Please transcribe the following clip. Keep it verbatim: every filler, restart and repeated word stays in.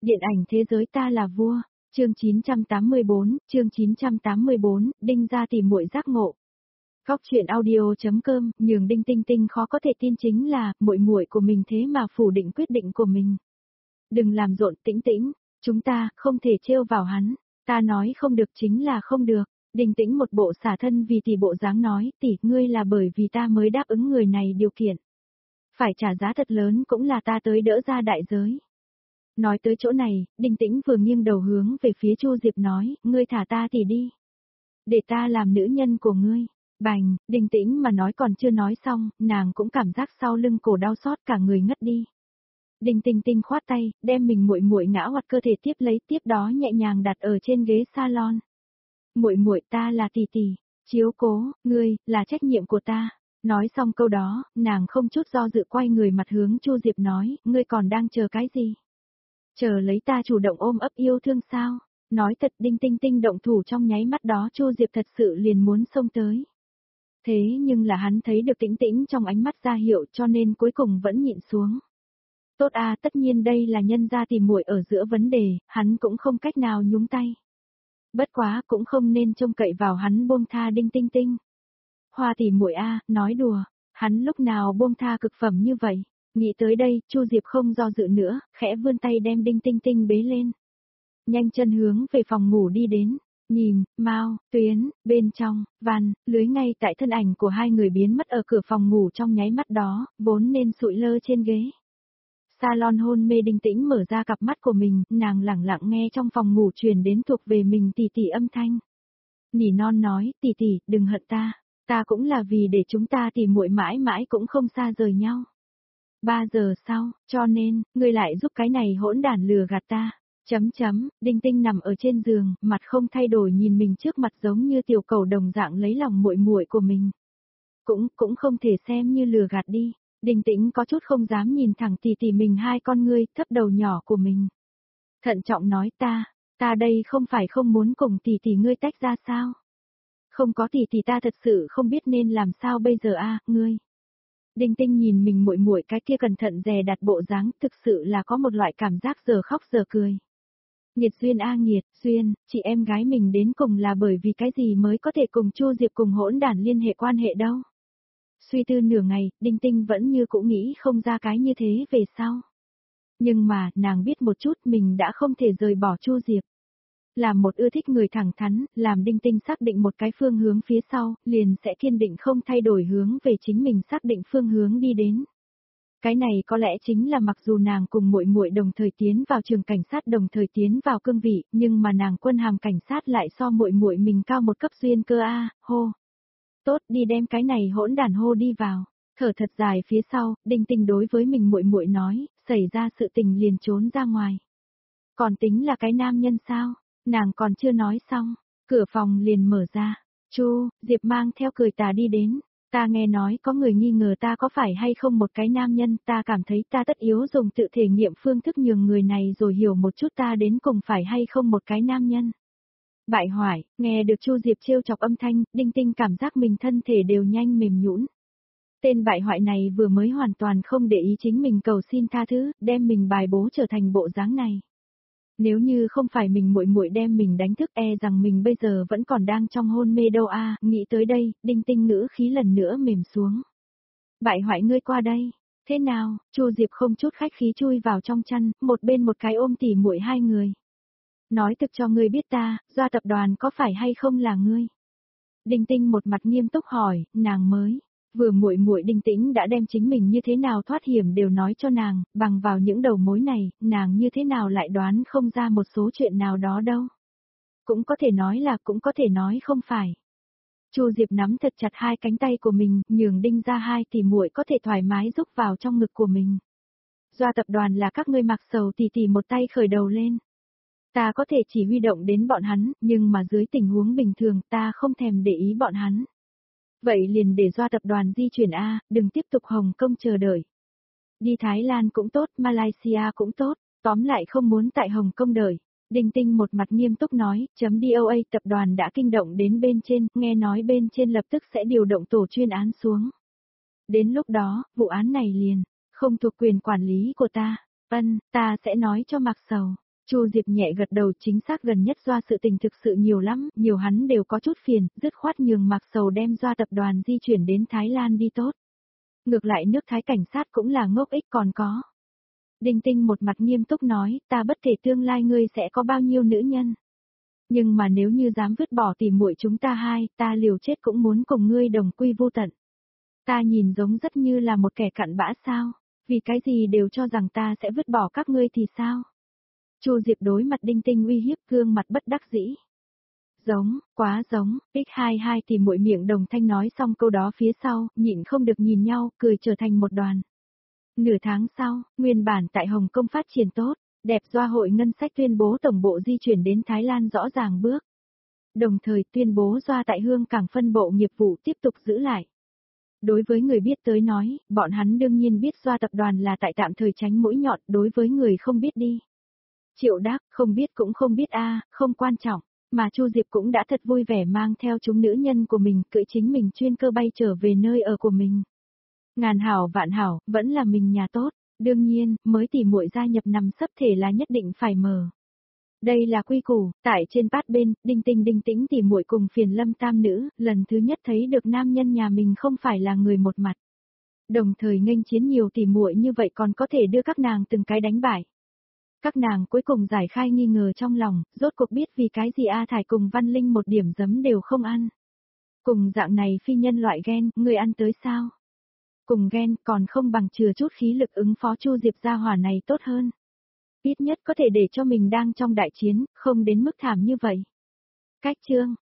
Điện ảnh thế giới ta là vua, chương chín trăm tám mươi bốn, chương chín trăm tám mươi bốn, Đinh gia tìm muội giác ngộ. Góc truyện audio.com, nhường Đinh Tinh Tinh khó có thể tin chính là, muội muội của mình thế mà phủ định quyết định của mình. Đừng làm rộn, tĩnh tĩnh, chúng ta không thể trêu vào hắn, ta nói không được chính là không được. Đinh Tĩnh một bộ xả thân vì tỷ bộ dáng nói, tỷ, ngươi là bởi vì ta mới đáp ứng người này điều kiện. Phải trả giá thật lớn cũng là ta tới đỡ ra đại giới. Nói tới chỗ này, Đinh Tĩnh vừa nghiêng đầu hướng về phía Chu Diệp nói, ngươi thả ta tỷ đi. Để ta làm nữ nhân của ngươi. Bành, Đinh Tĩnh mà nói còn chưa nói xong, nàng cũng cảm giác sau lưng cổ đau xót cả người ngất đi. Đinh Tinh Tinh khoát tay, đem mình muội muội ngã hoặc cơ thể tiếp lấy, tiếp đó nhẹ nhàng đặt ở trên ghế salon. Muội muội, ta là tỷ tỷ, chiếu cố ngươi là trách nhiệm của ta. Nói xong câu đó, nàng không chút do dự quay người mặt hướng Chu Diệp nói, ngươi còn đang chờ cái gì? Chờ lấy ta chủ động ôm ấp yêu thương sao? Nói thật, Đinh Tinh Tinh động thủ trong nháy mắt đó Chu Diệp thật sự liền muốn xông tới. Thế nhưng là hắn thấy được Tĩnh Tĩnh trong ánh mắt ra hiệu cho nên cuối cùng vẫn nhịn xuống. Tốt à, tất nhiên đây là nhân gia tìm muội ở giữa vấn đề, hắn cũng không cách nào nhúng tay. Bất quá cũng không nên trông cậy vào hắn buông tha Đinh Tinh Tinh. Hoa tỷ muội a, nói đùa, hắn lúc nào buông tha cực phẩm như vậy. Nghĩ tới đây, Chu Diệp không do dự nữa, khẽ vươn tay đem Đinh Tinh Tinh bế lên. Nhanh chân hướng về phòng ngủ đi đến, nhìn, Mao, Tuyến, bên trong, Văn, Lưới ngay tại thân ảnh của hai người biến mất ở cửa phòng ngủ trong nháy mắt đó, vốn nên sụi lơ trên ghế. Salon hôn mê Đinh Tĩnh mở ra cặp mắt của mình, nàng lẳng lặng nghe trong phòng ngủ truyền đến thuộc về mình tỷ tỷ âm thanh. Nỉ non nói, tỷ tỷ, đừng hận ta, ta cũng là vì để chúng ta tìm muội mãi mãi cũng không xa rời nhau. Ba giờ sau, cho nên, ngươi lại giúp cái này hỗn đản lừa gạt ta. Chấm chấm, Đinh Tinh nằm ở trên giường, mặt không thay đổi nhìn mình trước mặt giống như tiểu cầu đồng dạng lấy lòng muội muội của mình. Cũng, cũng không thể xem như lừa gạt đi. Đinh Tĩnh có chút không dám nhìn thẳng tỷ tỷ mình hai con ngươi, thấp đầu nhỏ của mình. Thận trọng nói ta, ta đây không phải không muốn cùng tỷ tỷ ngươi tách ra sao? Không có tỷ tỷ ta thật sự không biết nên làm sao bây giờ a, ngươi. Đinh Tinh nhìn mình muội muội cái kia cẩn thận dè đặt bộ dáng, thực sự là có một loại cảm giác giờ khóc giờ cười. Nghiệt duyên a nghiệt, duyên, chị em gái mình đến cùng là bởi vì cái gì mới có thể cùng Chu Diệp cùng hỗn đản liên hệ quan hệ đâu. Suy tư nửa ngày, Đinh Tinh vẫn như cũ nghĩ không ra cái như thế về sau. Nhưng mà, nàng biết một chút mình đã không thể rời bỏ Chu Diệp. Làm một ưa thích người thẳng thắn, làm Đinh Tinh xác định một cái phương hướng phía sau, liền sẽ kiên định không thay đổi hướng về chính mình xác định phương hướng đi đến. Cái này có lẽ chính là mặc dù nàng cùng muội muội đồng thời tiến vào trường cảnh sát đồng thời tiến vào cương vị, nhưng mà nàng quân hàm cảnh sát lại so muội muội mình cao một cấp duyên cơ a, hô. Tốt, đi đem cái này hỗn đản hô đi vào. Thở thật dài phía sau, Đinh Tinh đối với mình muội muội nói, xảy ra sự tình liền trốn ra ngoài. Còn tính là cái nam nhân sao? Nàng còn chưa nói xong, cửa phòng liền mở ra. Chu, Diệp mang theo cười tà đi đến. Ta nghe nói có người nghi ngờ ta có phải hay không một cái nam nhân, ta cảm thấy ta tất yếu dùng tự thể nghiệm phương thức nhường người này rồi hiểu một chút ta đến cùng phải hay không một cái nam nhân. Bại hoại, nghe được Chu Diệp trêu chọc âm thanh, Đinh Tinh cảm giác mình thân thể đều nhanh mềm nhũn. Tên bại hoại này vừa mới hoàn toàn không để ý chính mình cầu xin tha thứ, đem mình bài bố trở thành bộ dáng này. Nếu như không phải mình muội muội đem mình đánh thức e rằng mình bây giờ vẫn còn đang trong hôn mê đâu a, nghĩ tới đây, Đinh Tinh ngữ khí lần nữa mềm xuống. Bại hoại ngươi qua đây, thế nào? Chu Diệp không chút khách khí chui vào trong chăn, một bên một cái ôm tỉ muội hai người. Nói thực cho ngươi biết ta, Doa tập đoàn có phải hay không là ngươi? Đinh Tinh một mặt nghiêm túc hỏi, nàng mới. Vừa muội muội Đinh Tĩnh đã đem chính mình như thế nào thoát hiểm đều nói cho nàng, bằng vào những đầu mối này, nàng như thế nào lại đoán không ra một số chuyện nào đó đâu. Cũng có thể nói là cũng có thể nói không phải. Chu Diệp nắm thật chặt hai cánh tay của mình, nhường Đinh ra hai tỷ muội có thể thoải mái rúc vào trong ngực của mình. Doa tập đoàn là các ngươi mặc sầu tỉ tỉ một tay khởi đầu lên. Ta có thể chỉ huy động đến bọn hắn, nhưng mà dưới tình huống bình thường ta không thèm để ý bọn hắn. Vậy liền để Doa tập đoàn di chuyển A, đừng tiếp tục Hồng Kông chờ đợi. Đi Thái Lan cũng tốt, Malaysia cũng tốt, tóm lại không muốn tại Hồng Kông đợi. Đinh Tinh một mặt nghiêm túc nói, chấm đê o a tập đoàn đã kinh động đến bên trên, nghe nói bên trên lập tức sẽ điều động tổ chuyên án xuống. Đến lúc đó, vụ án này liền, không thuộc quyền quản lý của ta, ân, ta sẽ nói cho Mạc Sầu. Chu Diệp nhẹ gật đầu, chính xác gần nhất Doa sự tình thực sự nhiều lắm, nhiều hắn đều có chút phiền, dứt khoát nhường Mạc Sầu đem Doa tập đoàn di chuyển đến Thái Lan đi tốt. Ngược lại nước Thái cảnh sát cũng là ngốc ích còn có. Đinh Tinh một mặt nghiêm túc nói, ta bất kể tương lai ngươi sẽ có bao nhiêu nữ nhân. Nhưng mà nếu như dám vứt bỏ tỉ muội chúng ta hai, ta liều chết cũng muốn cùng ngươi đồng quy vô tận. Ta nhìn giống rất như là một kẻ cặn bã sao, vì cái gì đều cho rằng ta sẽ vứt bỏ các ngươi thì sao? Chu Diệp đối mặt Đinh Tinh uy hiếp, gương mặt bất đắc dĩ. Giống, quá giống, ích hai hai thì muội miệng đồng thanh nói xong câu đó phía sau, nhịn không được nhìn nhau, cười trở thành một đoàn. Nửa tháng sau, nguyên bản tại Hồng Kông phát triển tốt, đẹp Doa hội ngân sách tuyên bố tổng bộ di chuyển đến Thái Lan rõ ràng bước. Đồng thời tuyên bố Doa tại Hương Cảng phân bộ nghiệp vụ tiếp tục giữ lại. Đối với người biết tới nói, bọn hắn đương nhiên biết Doa tập đoàn là tại tạm thời tránh mũi nhọn, đối với người không biết đi. Triệu Đáp, không biết cũng không biết a, không quan trọng, mà Chu Diệp cũng đã thật vui vẻ mang theo chúng nữ nhân của mình, cưỡi chính mình chuyên cơ bay trở về nơi ở của mình. Ngàn hảo vạn hảo, vẫn là mình nhà tốt, đương nhiên, mới tỉ muội gia nhập nằm sấp thể là nhất định phải mở. Đây là quy củ, tại trên bát bên, Đinh Tinh Đinh Tĩnh tỉ muội cùng Phiền Lâm tam nữ, lần thứ nhất thấy được nam nhân nhà mình không phải là người một mặt. Đồng thời nghênh chiến nhiều tỉ muội như vậy còn có thể đưa các nàng từng cái đánh bại. Các nàng cuối cùng giải khai nghi ngờ trong lòng, rốt cuộc biết vì cái gì A Thải cùng Văn Linh một điểm giấm đều không ăn. Cùng dạng này phi nhân loại ghen, người ăn tới sao? Cùng ghen còn không bằng chừa chút khí lực ứng phó Chu Diệp gia hỏa này tốt hơn. Ít nhất có thể để cho mình đang trong đại chiến, không đến mức thảm như vậy. Cách chương